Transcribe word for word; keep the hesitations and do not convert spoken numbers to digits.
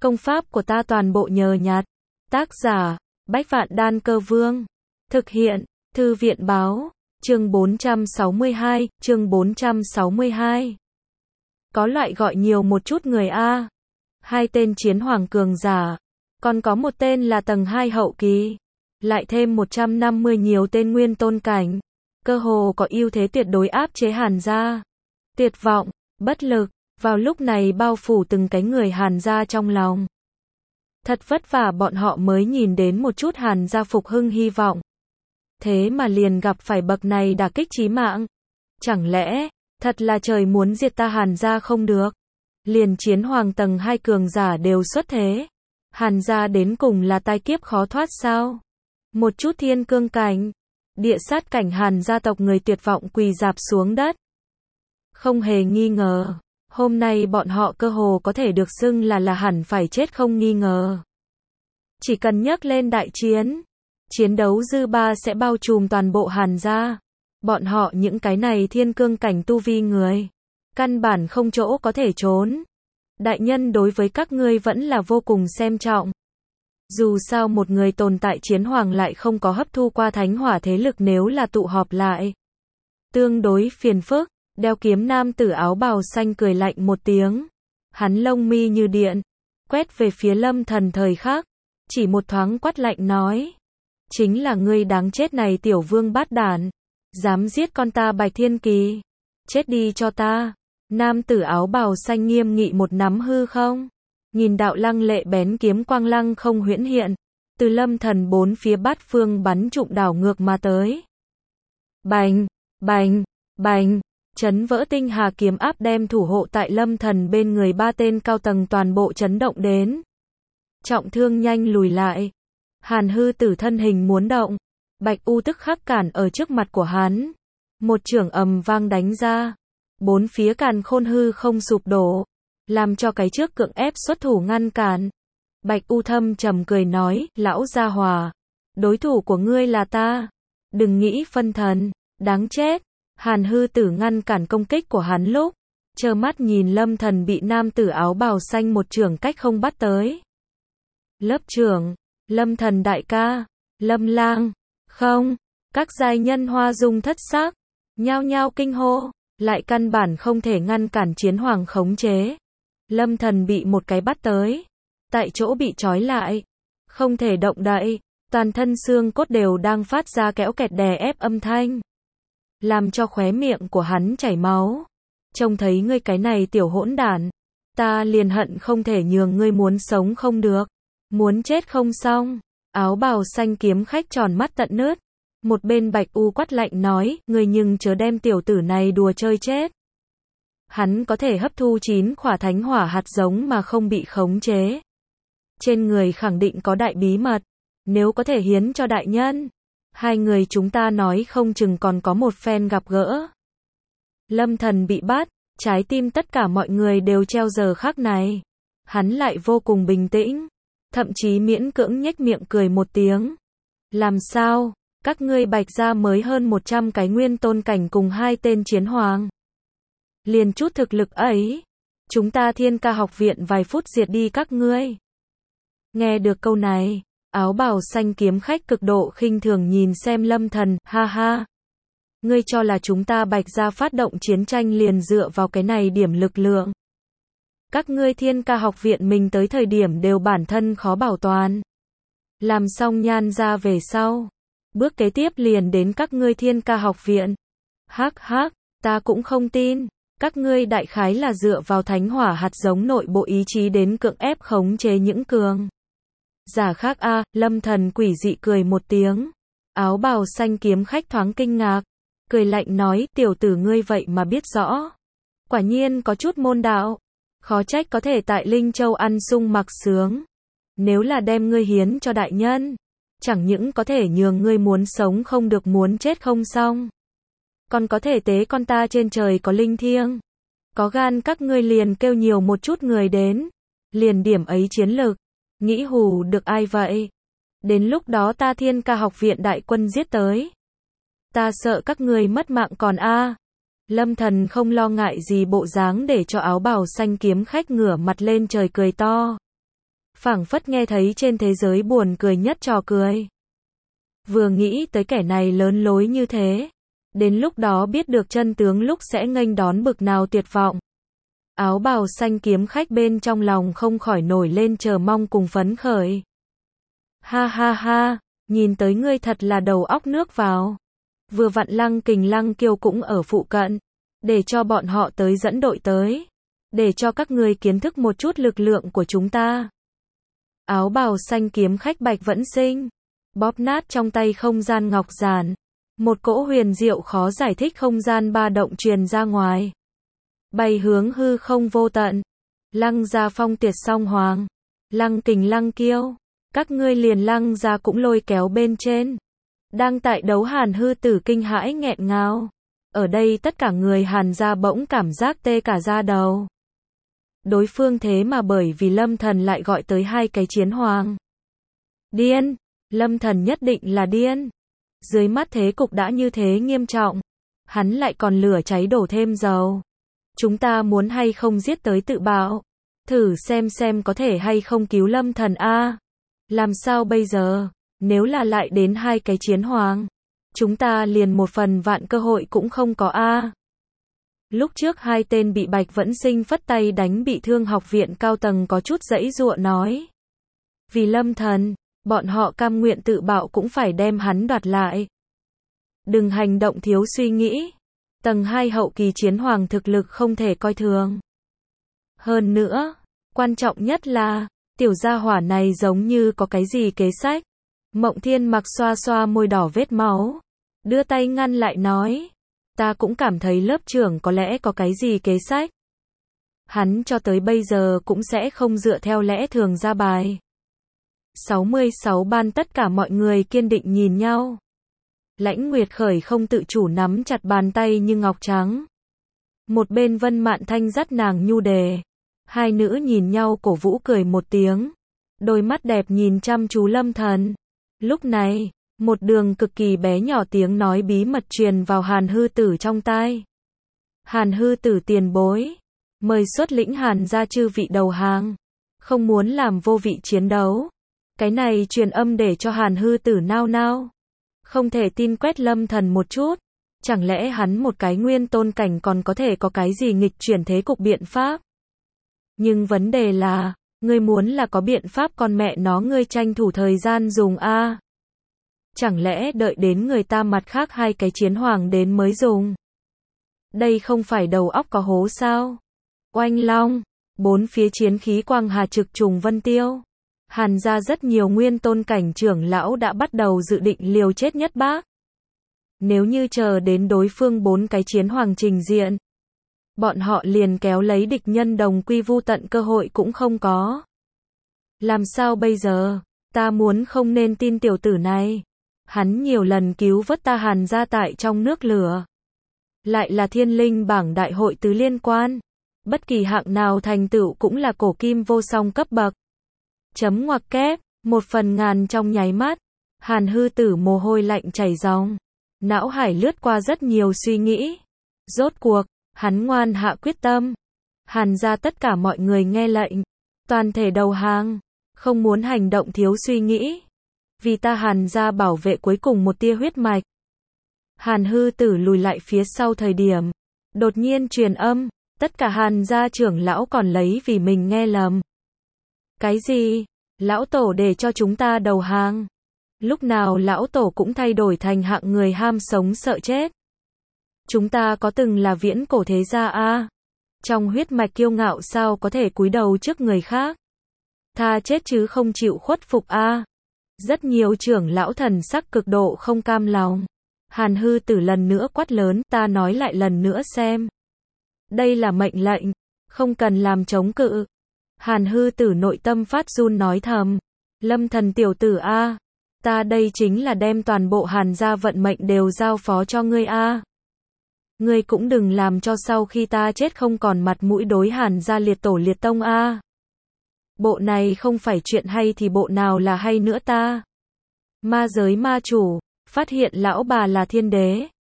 Công pháp của ta toàn bộ nhờ nhặt. Tác giả, Bách Vạn Đan Cơ Vương. Thực hiện, Thư viện Báo. Chương bốn trăm sáu mươi hai, chương bốn trăm sáu mươi hai. Có loại gọi nhiều một chút người A. Hai tên chiến hoàng cường giả. Còn có một tên là tầng hai hậu kỳ. Lại thêm một trăm năm mươi nhiều tên nguyên tôn cảnh. Cơ hồ có ưu thế tuyệt đối áp chế Hàn gia. Tuyệt vọng, bất lực, vào lúc này bao phủ từng cái người Hàn gia trong lòng. Thật vất vả bọn họ mới nhìn đến một chút Hàn gia phục hưng hy vọng. Thế mà liền gặp phải bậc này đả kích chí mạng. Chẳng lẽ, thật là trời muốn diệt ta Hàn gia không được? Liền chiến hoàng tầng hai cường giả đều xuất thế. Hàn gia đến cùng là tai kiếp khó thoát sao? Một chút thiên cương cảnh, địa sát cảnh Hàn gia tộc người tuyệt vọng quỳ rạp xuống đất. Không hề nghi ngờ, hôm nay bọn họ cơ hồ có thể được xưng là là hẳn phải chết không nghi ngờ. Chỉ cần nhắc lên đại chiến, chiến đấu dư ba sẽ bao trùm toàn bộ Hàn gia. Bọn họ những cái này thiên cương cảnh tu vi người, căn bản không chỗ có thể trốn. Đại nhân đối với các ngươi vẫn là vô cùng xem trọng. Dù sao một người tồn tại chiến hoàng lại không có hấp thu qua thánh hỏa thế lực nếu là tụ họp lại. Tương đối phiền phức, đeo kiếm nam tử áo bào xanh cười lạnh một tiếng. Hắn lông mi như điện, quét về phía Lâm Thần thời khắc, chỉ một thoáng quát lạnh nói. Chính là ngươi đáng chết này tiểu vương bát đản, dám giết con ta Bạch Thiên Kỳ. Chết đi cho ta. Nam tử áo bào xanh nghiêm nghị một nắm hư không. Nhìn đạo lăng lệ bén kiếm quang lăng không huyễn hiện. Từ Lâm Thần bốn phía bát phương bắn trụng đảo ngược mà tới. Bành, bành, bành. Chấn vỡ tinh hà kiếm áp đem thủ hộ tại Lâm Thần bên người ba tên cao tầng toàn bộ chấn động đến. Trọng thương nhanh lùi lại. Hàn hư tử thân hình muốn động. Bạch U tức khắc cản ở trước mặt của hắn. Một chưởng ầm vang đánh ra. Bốn phía càn khôn hư không sụp đổ. Làm cho cái trước cưỡng ép xuất thủ ngăn cản. Bạch U thâm trầm cười nói, lão gia hòa. Đối thủ của ngươi là ta. Đừng nghĩ phân thần, đáng chết. Hàn hư tử ngăn cản công kích của hắn lúc. Trơ mắt nhìn Lâm Thần bị nam tử áo bào xanh một chưởng cách không bắt tới. Lớp trưởng, Lâm Thần đại ca, Lâm lang, không. Các giai nhân hoa dung thất sắc, nhao nhao kinh hô. Lại căn bản không thể ngăn cản chiến hoàng khống chế. Lâm Thần bị một cái bắt tới. Tại chỗ bị trói lại. Không thể động đậy. Toàn thân xương cốt đều đang phát ra kéo kẹt đè ép âm thanh. Làm cho khóe miệng của hắn chảy máu. Trông thấy ngươi cái này tiểu hỗn đản. Ta liền hận không thể nhường ngươi muốn sống không được. Muốn chết không xong. Áo bào xanh kiếm khách tròn mắt tận nứt. Một bên Bạch U quát lạnh nói, ngươi nhưng chớ đem tiểu tử này đùa chơi chết. Hắn có thể hấp thu chín khỏa thánh hỏa hạt giống mà không bị khống chế. Trên người khẳng định có đại bí mật. Nếu có thể hiến cho đại nhân, hai người chúng ta nói không chừng còn có một phen gặp gỡ. Lâm Thần bị bắt, trái tim tất cả mọi người đều treo giờ khắc này. Hắn lại vô cùng bình tĩnh, thậm chí miễn cưỡng nhếch miệng cười một tiếng. Làm sao? Các ngươi Bạch gia mới hơn một trăm cái nguyên tôn cảnh cùng hai tên chiến hoàng. Liền chút thực lực ấy, chúng ta Thiên Ca học viện vài phút diệt đi các ngươi. Nghe được câu này, áo bào xanh kiếm khách cực độ khinh thường nhìn xem Lâm Thần, ha ha. Ngươi cho là chúng ta Bạch gia phát động chiến tranh liền dựa vào cái này điểm lực lượng. Các ngươi Thiên Ca học viện mình tới thời điểm đều bản thân khó bảo toàn. Làm xong Nhan gia về sau. Bước kế tiếp liền đến các ngươi Thiên Ca học viện. Hắc hắc, ta cũng không tin. Các ngươi đại khái là dựa vào thánh hỏa hạt giống nội bộ ý chí đến cưỡng ép khống chế những cường giả khác a. À, Lâm Thần quỷ dị cười một tiếng. Áo bào xanh kiếm khách thoáng kinh ngạc. Cười lạnh nói, tiểu tử ngươi vậy mà biết rõ. Quả nhiên có chút môn đạo. Khó trách có thể tại Linh Châu ăn sung mặc sướng. Nếu là đem ngươi hiến cho đại nhân, chẳng những có thể nhường ngươi muốn sống không được muốn chết không xong. Còn có thể tế con ta trên trời có linh thiêng. Có gan các ngươi liền kêu nhiều một chút người đến. Liền điểm ấy chiến lực. Nghĩ hù được ai vậy? Đến lúc đó ta Thiên Ca học viện đại quân giết tới. Ta sợ các ngươi mất mạng còn a. À. Lâm Thần không lo ngại gì bộ dáng để cho áo bào xanh kiếm khách ngửa mặt lên trời cười to. phảng phất nghe thấy trên thế giới buồn cười nhất trò cười. Vừa nghĩ tới kẻ này lớn lối như thế, đến lúc đó biết được chân tướng lúc sẽ nghênh đón bực nào tuyệt vọng. Áo bào xanh kiếm khách bên trong lòng không khỏi nổi lên chờ mong cùng phấn khởi. Ha ha ha, nhìn tới ngươi thật là đầu óc nước vào. Vừa vặn Lăng Kình Lăng Kiêu cũng ở phụ cận, để cho bọn họ tới dẫn đội tới, để cho các ngươi kiến thức một chút lực lượng của chúng ta. Áo bào xanh kiếm khách Bạch Vẫn Sinh, bóp nát trong tay không gian ngọc giản, một cỗ huyền diệu khó giải thích không gian ba động truyền ra ngoài, bay hướng hư không vô tận. Lăng gia phong tiệt song hoàng, Lăng Kình Lăng Kiêu, các ngươi liền Lăng gia cũng lôi kéo bên trên. Đang tại đấu Hàn Hư Tử kinh hãi nghẹn ngào. Ở đây tất cả người Hàn gia bỗng cảm giác tê cả da đầu. Đối phương thế mà bởi vì Lâm Thần lại gọi tới hai cái chiến hoàng. Điên, Lâm Thần nhất định là điên. Dưới mắt thế cục đã như thế nghiêm trọng, hắn lại còn lửa cháy đổ thêm dầu. Chúng ta muốn hay không giết tới tự bạo, thử xem xem có thể hay không cứu Lâm Thần a. Làm sao bây giờ, nếu là lại đến hai cái chiến hoàng, chúng ta liền một phần vạn cơ hội cũng không có a. Lúc trước hai tên bị Bạch Vẫn Sinh phất tay đánh bị thương học viện cao tầng có chút giãy giụa nói. Vì Lâm Thần, bọn họ cam nguyện tự bạo cũng phải đem hắn đoạt lại. Đừng hành động thiếu suy nghĩ. Tầng hai hậu kỳ chiến hoàng thực lực không thể coi thường. Hơn nữa, quan trọng nhất là, tiểu gia hỏa này giống như có cái gì kế sách. Mộng Thiên Mặc xoa xoa môi đỏ vết máu, đưa tay ngăn lại nói. Ta cũng cảm thấy lớp trưởng có lẽ có cái gì kế sách. Hắn cho tới bây giờ cũng sẽ không dựa theo lẽ thường ra bài. sáu mươi sáu ban tất cả mọi người kiên định nhìn nhau. Lãnh Nguyệt Khởi không tự chủ nắm chặt bàn tay như ngọc trắng. Một bên Vân Mạn Thanh dắt nàng nhu đề. Hai nữ nhìn nhau cổ vũ cười một tiếng. Đôi mắt đẹp nhìn chăm chú Lâm Thần. Lúc này, một đường cực kỳ bé nhỏ tiếng nói bí mật truyền vào Hàn Hư Tử trong tai. Hàn Hư Tử tiền bối, mời xuất lĩnh Hàn gia chư vị đầu hàng, không muốn làm vô vị chiến đấu. Cái này truyền âm để cho Hàn Hư Tử nao nao. Không thể tin quét Lâm Thần một chút. Chẳng lẽ hắn một cái nguyên tôn cảnh còn có thể có cái gì nghịch chuyển thế cục biện pháp? Nhưng vấn đề là, ngươi muốn là có biện pháp con mẹ nó ngươi tranh thủ thời gian dùng a. Chẳng lẽ đợi đến người ta mặt khác hai cái chiến hoàng đến mới dùng? Đây không phải đầu óc có hố sao? Oanh long, bốn phía chiến khí quang hà trực trùng vân tiêu. Hàn gia rất nhiều nguyên tôn cảnh trưởng lão đã bắt đầu dự định liều chết nhất bác. Nếu như chờ đến đối phương bốn cái chiến hoàng trình diện, bọn họ liền kéo lấy địch nhân đồng quy vu tận cơ hội cũng không có. Làm sao bây giờ? Ta muốn không nên tin tiểu tử này. Hắn nhiều lần cứu vớt ta Hàn gia tại trong nước lửa. Lại là thiên linh bảng đại hội tứ liên quan. Bất kỳ hạng nào thành tựu cũng là cổ kim vô song cấp bậc. Chấm ngoặc kép, một phần ngàn trong nháy mắt. Hàn Hư Tử mồ hôi lạnh chảy ròng. Não hải lướt qua rất nhiều suy nghĩ. Rốt cuộc, hắn ngoan hạ quyết tâm. Hàn gia tất cả mọi người nghe lệnh. Toàn thể đầu hàng. Không muốn hành động thiếu suy nghĩ. Vì ta Hàn gia bảo vệ cuối cùng một tia huyết mạch. Hàn Hư Tử lùi lại phía sau thời điểm. Đột nhiên truyền âm. Tất cả Hàn gia trưởng lão còn lấy vì mình nghe lầm. Cái gì? Lão tổ để cho chúng ta đầu hàng. Lúc nào lão tổ cũng thay đổi thành hạng người ham sống sợ chết. Chúng ta có từng là viễn cổ thế gia a? Trong huyết mạch kiêu ngạo sao có thể cúi đầu trước người khác? Tha chết chứ không chịu khuất phục a. Rất nhiều trưởng lão thần sắc cực độ không cam lòng. Hàn Hư Tử lần nữa quát lớn, ta nói lại lần nữa xem. Đây là mệnh lệnh, không cần làm chống cự. Hàn Hư Tử nội tâm phát run nói thầm. Lâm Thần tiểu tử a, ta đây chính là đem toàn bộ Hàn gia vận mệnh đều giao phó cho ngươi a. Ngươi cũng đừng làm cho sau khi ta chết không còn mặt mũi đối Hàn gia liệt tổ liệt tông a. Bộ này không phải chuyện hay thì bộ nào là hay nữa ta. Ma giới ma chủ, phát hiện lão bà là thiên đế.